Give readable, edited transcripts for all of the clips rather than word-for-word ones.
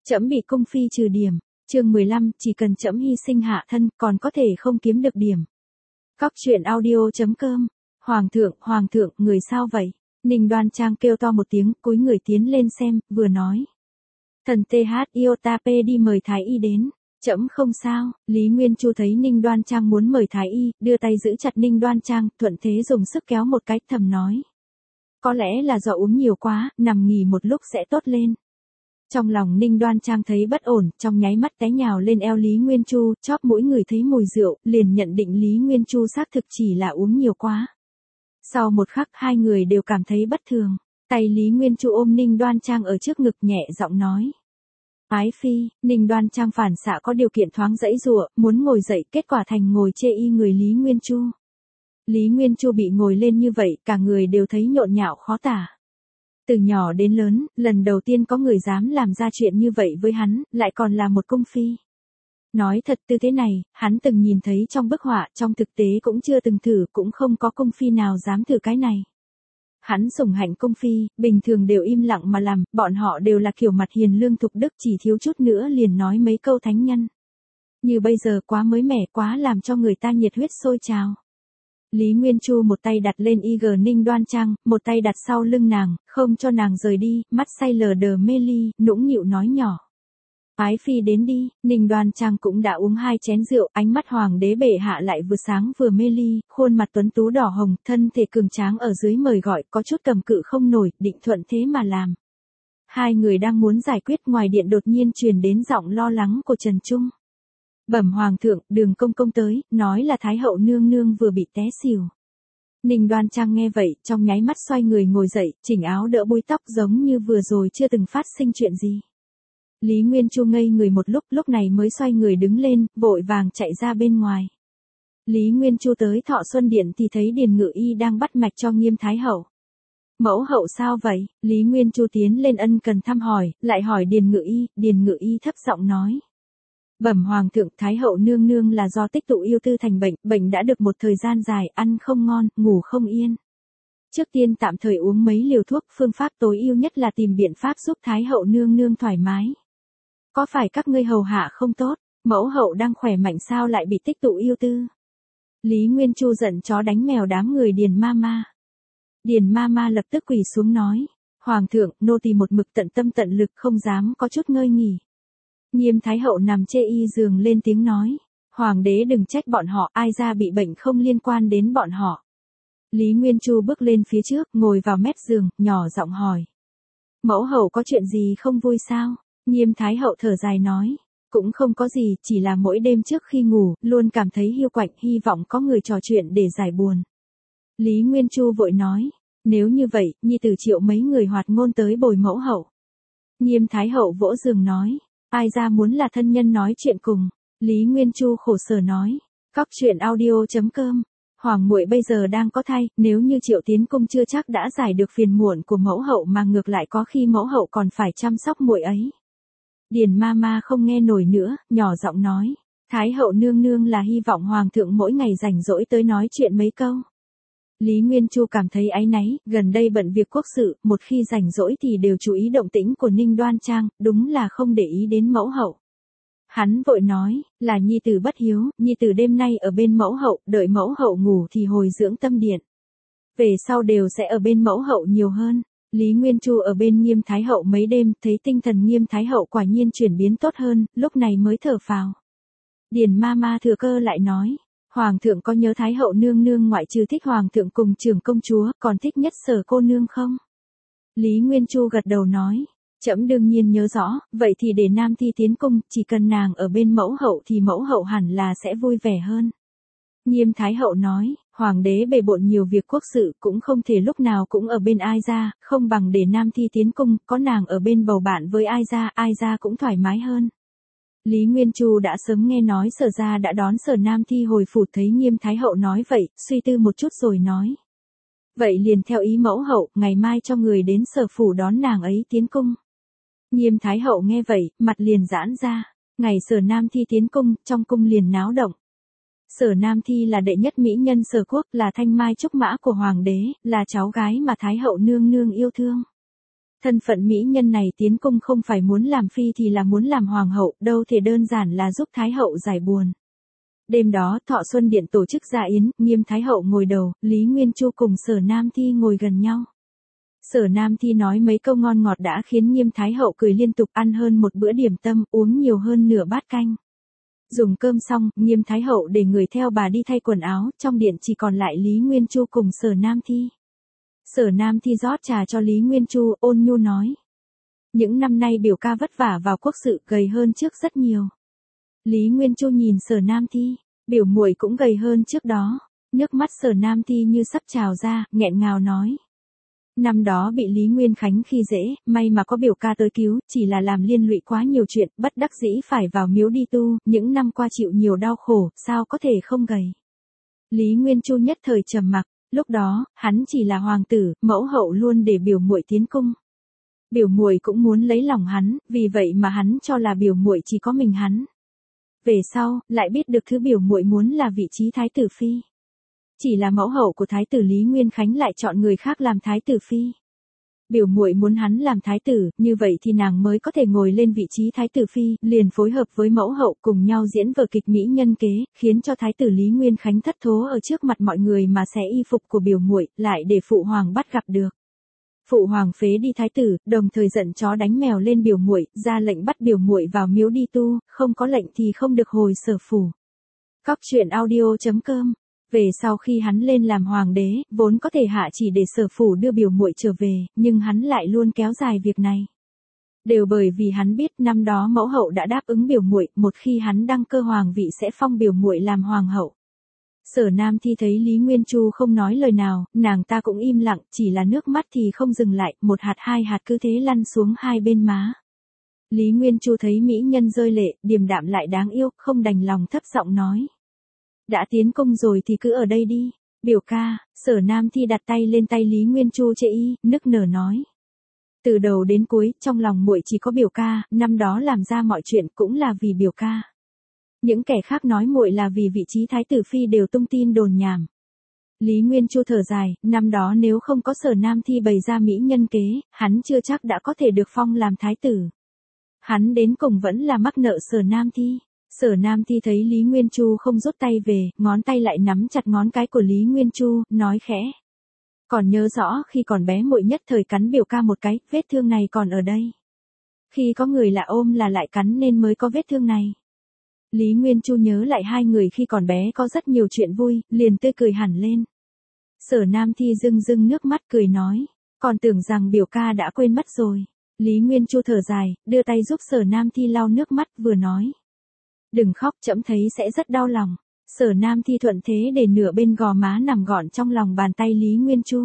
Trẫm bị cung phi trừ điểm. Chương 15, chỉ cần trẫm hy sinh hạ thân, còn có thể không kiếm được điểm. Cóc truyện audio.com. Hoàng thượng, người sao vậy? Ninh Đoan Trang kêu to một tiếng, cúi người tiến lên xem, vừa nói. Thần TH Iotape đi mời Thái Y đến. Trẫm không sao. Lý Nguyên Chu thấy Ninh Đoan Trang muốn mời Thái Y, đưa tay giữ chặt Ninh Đoan Trang, thuận thế dùng sức kéo một cái, thầm nói. Có lẽ là do uống nhiều quá, nằm nghỉ một lúc sẽ tốt lên. Trong lòng Ninh Đoan Trang thấy bất ổn, trong nháy mắt té nhào lên eo Lý Nguyên Chu, chóp mũi người thấy mùi rượu, liền nhận định Lý Nguyên Chu xác thực chỉ là uống nhiều quá. Sau một khắc hai người đều cảm thấy bất thường, tay Lý Nguyên Chu ôm Ninh Đoan Trang ở trước ngực nhẹ giọng nói. Ái phi, Ninh Đoan Trang phản xạ có điều kiện thoáng dãy giụa, muốn ngồi dậy, kết quả thành ngồi chê y người Lý Nguyên Chu. Lý Nguyên Chu bị ngồi lên như vậy, cả người đều thấy nhộn nhạo khó tả. Từ nhỏ đến lớn, lần đầu tiên có người dám làm ra chuyện như vậy với hắn, lại còn là một cung phi. Nói thật tư thế này, hắn từng nhìn thấy trong bức họa, trong thực tế cũng chưa từng thử, cũng không có cung phi nào dám thử cái này. Hắn sủng hạnh cung phi, bình thường đều im lặng mà làm, bọn họ đều là kiểu mặt hiền lương thục đức, chỉ thiếu chút nữa liền nói mấy câu thánh nhân. Như bây giờ quá mới mẻ, quá làm cho người ta nhiệt huyết sôi trào. Lý Nguyên Chu một tay đặt lên y gờ Ninh Đoan Trang, một tay đặt sau lưng nàng, không cho nàng rời đi, mắt say lờ đờ mê ly, nũng nịu nói nhỏ. Ái phi đến đi. Ninh Đoan Trang cũng đã uống 2 chén rượu, ánh mắt hoàng đế bệ hạ lại vừa sáng vừa mê ly, khuôn mặt tuấn tú đỏ hồng, thân thể cường tráng ở dưới mời gọi, có chút cầm cự không nổi, định thuận thế mà làm. Hai người đang muốn giải quyết, ngoài điện đột nhiên truyền đến giọng lo lắng của Trần Trung. Bẩm hoàng thượng, Đường công công tới, nói là Thái hậu nương nương vừa bị té xỉu. Ninh Đoan Trang nghe vậy, trong nháy mắt xoay người ngồi dậy, chỉnh áo đỡ búi tóc giống như vừa rồi chưa từng phát sinh chuyện gì. Lý Nguyên Chu ngây người một lúc này mới xoay người đứng lên, vội vàng chạy ra bên ngoài. Lý Nguyên Chu tới Thọ Xuân Điện thì thấy Điền Ngự Y đang bắt mạch cho Nghiêm Thái hậu. Mẫu hậu sao vậy? Lý Nguyên Chu tiến lên ân cần thăm hỏi, lại hỏi Điền Ngự Y thấp giọng nói. Bẩm hoàng thượng, Thái hậu nương nương là do tích tụ yêu tư thành bệnh đã được một thời gian dài, ăn không ngon, ngủ không yên. Trước tiên tạm thời uống mấy liều thuốc, phương pháp tối ưu nhất là tìm biện pháp giúp Thái hậu nương nương thoải mái. Có phải các ngươi hầu hạ không tốt, mẫu hậu đang khỏe mạnh sao lại bị tích tụ yêu tư? Lý Nguyên Chu giận chó đánh mèo đám người Điền Mama. Điền Mama lập tức quỳ xuống nói, hoàng thượng, nô tỳ một mực tận tâm tận lực không dám có chút ngơi nghỉ. Nghiêm Thái hậu nằm chê y giường lên tiếng nói, hoàng đế đừng trách bọn họ, ai ra bị bệnh không liên quan đến bọn họ. Lý Nguyên Chu bước lên phía trước, ngồi vào mép giường, nhỏ giọng hỏi. Mẫu hậu có chuyện gì không vui sao? Nghiêm Thái hậu thở dài nói, cũng không có gì, chỉ là mỗi đêm trước khi ngủ, luôn cảm thấy hiu quạnh, hy vọng có người trò chuyện để giải buồn. Lý Nguyên Chu vội nói, nếu như vậy, nhi tử triệu mấy người hoạt ngôn tới bồi mẫu hậu. Nghiêm Thái hậu vỗ giường nói, ai ra muốn là thân nhân nói chuyện cùng. Lý Nguyên Chu khổ sở nói, cóc truyện audio.com. Hoàng muội bây giờ đang có thai, nếu như Triệu tiến cung chưa chắc đã giải được phiền muộn của mẫu hậu mà ngược lại có khi mẫu hậu còn phải chăm sóc muội ấy. Điền Mama không nghe nổi nữa, nhỏ giọng nói, Thái hậu nương nương là hy vọng hoàng thượng mỗi ngày rảnh rỗi tới nói chuyện mấy câu. Lý Nguyên Chu cảm thấy áy náy, gần đây bận việc quốc sự, một khi rảnh rỗi thì đều chú ý động tĩnh của Ninh Đoan Trang, đúng là không để ý đến mẫu hậu. Hắn vội nói, là nhi tử bất hiếu, nhi tử đêm nay ở bên mẫu hậu, đợi mẫu hậu ngủ thì hồi dưỡng tâm điện. Về sau đều sẽ ở bên mẫu hậu nhiều hơn. Lý Nguyên Chu ở bên Nghiêm Thái hậu mấy đêm, thấy tinh thần Nghiêm Thái hậu quả nhiên chuyển biến tốt hơn, lúc này mới thở phào. Điền Mama thừa cơ lại nói, hoàng thượng có nhớ Thái hậu nương nương ngoại trừ thích hoàng thượng cùng trưởng công chúa, còn thích nhất Sở cô nương không? Lý Nguyên Chu gật đầu nói, trẫm đương nhiên nhớ rõ, vậy thì để Nam Thi tiến cung, chỉ cần nàng ở bên mẫu hậu thì mẫu hậu hẳn là sẽ vui vẻ hơn. Nghiêm Thái hậu nói, hoàng đế bề bộn nhiều việc quốc sự, cũng không thể lúc nào cũng ở bên ai ra, không bằng để Nam Thi tiến cung, có nàng ở bên bầu bạn với ai ra cũng thoải mái hơn. Lý Nguyên Chu đã sớm nghe nói Sở gia đã đón Sở Nam Thi hồi phủ, thấy Nghiêm Thái hậu nói vậy, suy tư một chút rồi nói. Vậy liền theo ý mẫu hậu, ngày mai cho người đến Sở phủ đón nàng ấy tiến cung. Nghiêm Thái hậu nghe vậy, mặt liền giãn ra. Ngày Sở Nam Thi tiến cung, trong cung liền náo động. Sở Nam Thi là đệ nhất mỹ nhân Sở quốc, là thanh mai trúc mã của hoàng đế, là cháu gái mà Thái hậu nương nương yêu thương. Thân phận mỹ nhân này tiến cung không phải muốn làm phi thì là muốn làm hoàng hậu, đâu thể đơn giản là giúp thái hậu giải buồn. Đêm đó, Thọ Xuân Điện tổ chức dạ yến, Nghiêm Thái hậu ngồi đầu, Lý Nguyên Chu cùng Sở Nam Thi ngồi gần nhau. Sở Nam Thi nói mấy câu ngon ngọt đã khiến Nghiêm Thái hậu cười liên tục, ăn hơn một bữa điểm tâm, uống nhiều hơn nửa bát canh. Dùng cơm xong, Nghiêm Thái hậu để người theo bà đi thay quần áo, trong điện chỉ còn lại Lý Nguyên Chu cùng Sở Nam Thi. Sở Nam Thi rót trà cho Lý Nguyên Chu, ôn nhu nói. Những năm nay biểu ca vất vả vào quốc sự, gầy hơn trước rất nhiều. Lý Nguyên Chu nhìn Sở Nam Thi, biểu muội cũng gầy hơn trước đó. Nước mắt Sở Nam Thi như sắp trào ra, nghẹn ngào nói. Năm đó bị Lý Nguyên Khánh khi dễ, may mà có biểu ca tới cứu, chỉ là làm liên lụy quá nhiều chuyện, bất đắc dĩ phải vào miếu đi tu, những năm qua chịu nhiều đau khổ, sao có thể không gầy. Lý Nguyên Chu nhất thời trầm mặc, lúc đó, hắn chỉ là hoàng tử, mẫu hậu luôn để biểu muội tiến cung. Biểu muội cũng muốn lấy lòng hắn, vì vậy mà hắn cho là biểu muội chỉ có mình hắn. Về sau, lại biết được thứ biểu muội muốn là vị trí thái tử phi. Chỉ là mẫu hậu của thái tử Lý Nguyên Khánh lại chọn người khác làm thái tử phi. Biểu muội muốn hắn làm thái tử, như vậy thì nàng mới có thể ngồi lên vị trí thái tử phi, liền phối hợp với mẫu hậu cùng nhau diễn vở kịch mỹ nhân kế, khiến cho thái tử Lý Nguyên Khánh thất thố ở trước mặt mọi người mà xé y phục của biểu muội, lại để phụ hoàng bắt gặp được. Phụ hoàng phế đi thái tử, đồng thời giận chó đánh mèo lên biểu muội, ra lệnh bắt biểu muội vào miếu đi tu, không có lệnh thì không được hồi Sở phủ. Cóc truyện audio.com. Về sau khi hắn lên làm hoàng đế, vốn có thể hạ chỉ để Sở phủ đưa biểu muội trở về, nhưng hắn lại luôn kéo dài việc này. Đều bởi vì hắn biết năm đó mẫu hậu đã đáp ứng biểu muội, một khi hắn đăng cơ hoàng vị sẽ phong biểu muội làm hoàng hậu. Sở Nam Thi thấy Lý Nguyên Chu không nói lời nào, nàng ta cũng im lặng, chỉ là nước mắt thì không dừng lại, một hạt hai hạt cứ thế lăn xuống hai bên má. Lý Nguyên Chu thấy mỹ nhân rơi lệ, điềm đạm lại đáng yêu, không đành lòng thấp giọng nói. Đã tiến cung rồi thì cứ ở đây đi, biểu ca. Sở Nam Thi đặt tay lên tay Lý Nguyên Chu chê y, nức nở nói. Từ đầu đến cuối, trong lòng muội chỉ có biểu ca, năm đó làm ra mọi chuyện cũng là vì biểu ca. Những kẻ khác nói muội là vì vị trí thái tử phi đều tung tin đồn nhảm. Lý Nguyên Chu thở dài, năm đó nếu không có Sở Nam Thi bày ra mỹ nhân kế, hắn chưa chắc đã có thể được phong làm thái tử. Hắn đến cùng vẫn là mắc nợ Sở Nam Thi. Sở Nam Thi thấy Lý Nguyên Chu không rút tay về, ngón tay lại nắm chặt ngón cái của Lý Nguyên Chu, nói khẽ. Còn nhớ rõ khi còn bé muội nhất thời cắn biểu ca một cái, vết thương này còn ở đây. Khi có người lạ ôm là lại cắn nên mới có vết thương này. Lý Nguyên Chu nhớ lại hai người khi còn bé có rất nhiều chuyện vui, liền tươi cười hẳn lên. Sở Nam Thi rưng rưng nước mắt cười nói, còn tưởng rằng biểu ca đã quên mất rồi. Lý Nguyên Chu thở dài, đưa tay giúp Sở Nam Thi lau nước mắt vừa nói. Đừng khóc, trẫm thấy sẽ rất đau lòng. Sở Nam Thi thuận thế để nửa bên gò má nằm gọn trong lòng bàn tay Lý Nguyên Chu.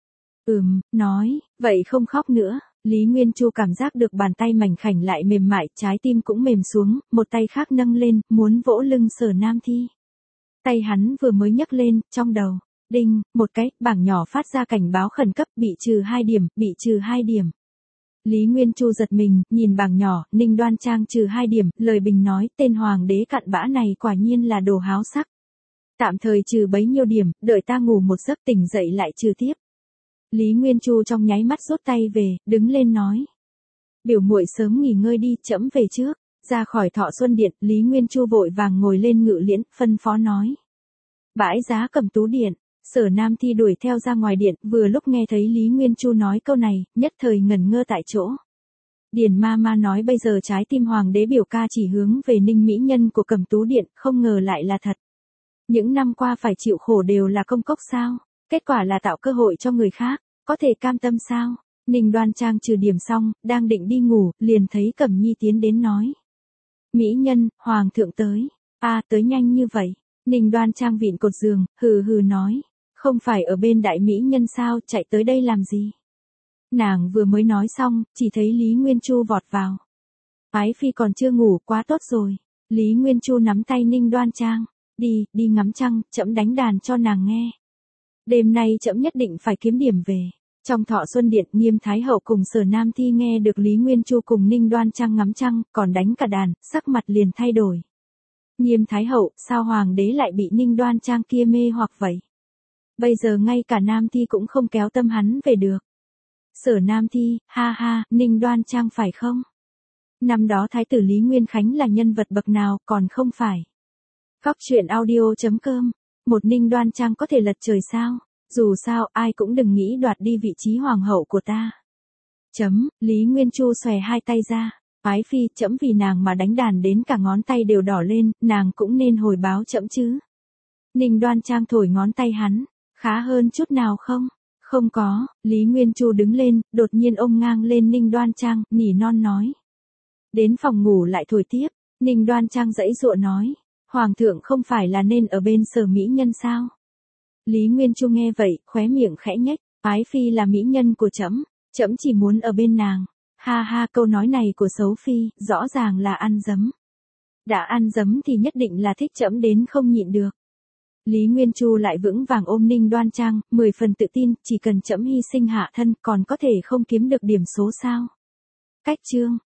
Nói, vậy không khóc nữa. Lý Nguyên Chu cảm giác được bàn tay mảnh khảnh lại mềm mại, trái tim cũng mềm xuống, một tay khác nâng lên, muốn vỗ lưng Sở Nam Thi. Tay hắn vừa mới nhấc lên, trong đầu, đinh, một cái, bảng nhỏ phát ra cảnh báo khẩn cấp, bị trừ 2 điểm, bị trừ 2 điểm. Lý Nguyên Chu giật mình, nhìn bảng nhỏ, Ninh Đoan Trang trừ 2 điểm, lời bình nói, tên hoàng đế cặn bã này quả nhiên là đồ háo sắc. Tạm thời trừ bấy nhiêu điểm, đợi ta ngủ một giấc tỉnh dậy lại trừ tiếp. Lý Nguyên Chu trong nháy mắt rút tay về, đứng lên nói. Biểu muội sớm nghỉ ngơi đi, trẫm về trước. Ra khỏi Thọ Xuân Điện, Lý Nguyên Chu vội vàng ngồi lên ngự liễn, phân phó nói. Bãi giá Cẩm Tú Điện. Sở Nam Thi đuổi theo ra ngoài điện, vừa lúc nghe thấy Lý Nguyên Chu nói câu này, nhất thời ngẩn ngơ tại chỗ. Điền ma ma nói bây giờ trái tim hoàng đế biểu ca chỉ hướng về Ninh mỹ nhân của Cẩm Tú Điện, không ngờ lại là thật. Những năm qua phải chịu khổ đều là công cốc sao? Kết quả là tạo cơ hội cho người khác, có thể cam tâm sao? Ninh Đoan Trang trừ điểm xong, đang định đi ngủ, liền thấy Cẩm Nhi tiến đến nói. Mỹ nhân, hoàng thượng tới. Tới nhanh như vậy. Ninh Đoan Trang vịn cột giường, hừ hừ nói. Không phải ở bên đại mỹ nhân sao, chạy tới đây làm gì? Nàng vừa mới nói xong, chỉ thấy Lý Nguyên Chu vọt vào. Ái phi còn chưa ngủ, quá tốt rồi. Lý Nguyên Chu nắm tay Ninh Đoan Trang. Đi ngắm trăng, trẫm đánh đàn cho nàng nghe. Đêm nay trẫm nhất định phải kiếm điểm về. Trong Thọ Xuân Điện, Nghiêm Thái hậu cùng Sở Nam Thi nghe được Lý Nguyên Chu cùng Ninh Đoan Trang ngắm trăng, còn đánh cả đàn, sắc mặt liền thay đổi. Nghiêm Thái hậu, sao hoàng đế lại bị Ninh Đoan Trang kia mê hoặc vậy? Bây giờ ngay cả Nam Thi cũng không kéo tâm hắn về được. Sở Nam Thi, ha ha, Ninh Đoan Trang phải không? Năm đó Thái tử Lý Nguyên Khánh là nhân vật bậc nào còn không phải. Góc truyện audio.com, một Ninh Đoan Trang có thể lật trời sao? Dù sao ai cũng đừng nghĩ đoạt đi vị trí hoàng hậu của ta. Lý Nguyên Chu xòe hai tay ra. Ái phi, trẫm vì nàng mà đánh đàn đến cả ngón tay đều đỏ lên, nàng cũng nên hồi báo trẫm chứ. Ninh Đoan Trang thổi ngón tay hắn, khá hơn chút nào không? Không có, Lý Nguyên Chu đứng lên, đột nhiên ôm ngang lên Ninh Đoan Trang, nỉ non nói. Đến phòng ngủ lại thổi tiếp, Ninh Đoan Trang giãy giụa nói. Hoàng thượng không phải là nên ở bên Sở mỹ nhân sao? Lý Nguyên Chu nghe vậy, khóe miệng khẽ nhếch, ái phi là mỹ nhân của trẫm, trẫm chỉ muốn ở bên nàng. Ha ha, câu nói này của xấu phi, rõ ràng là ăn dấm. Đã ăn dấm thì nhất định là thích trẫm đến không nhịn được. Lý Nguyên Chu lại vững vàng ôm Ninh Đoan Trang, 10 phần tự tin, chỉ cần trẫm hy sinh hạ thân còn có thể không kiếm được điểm số sao. Cách chương.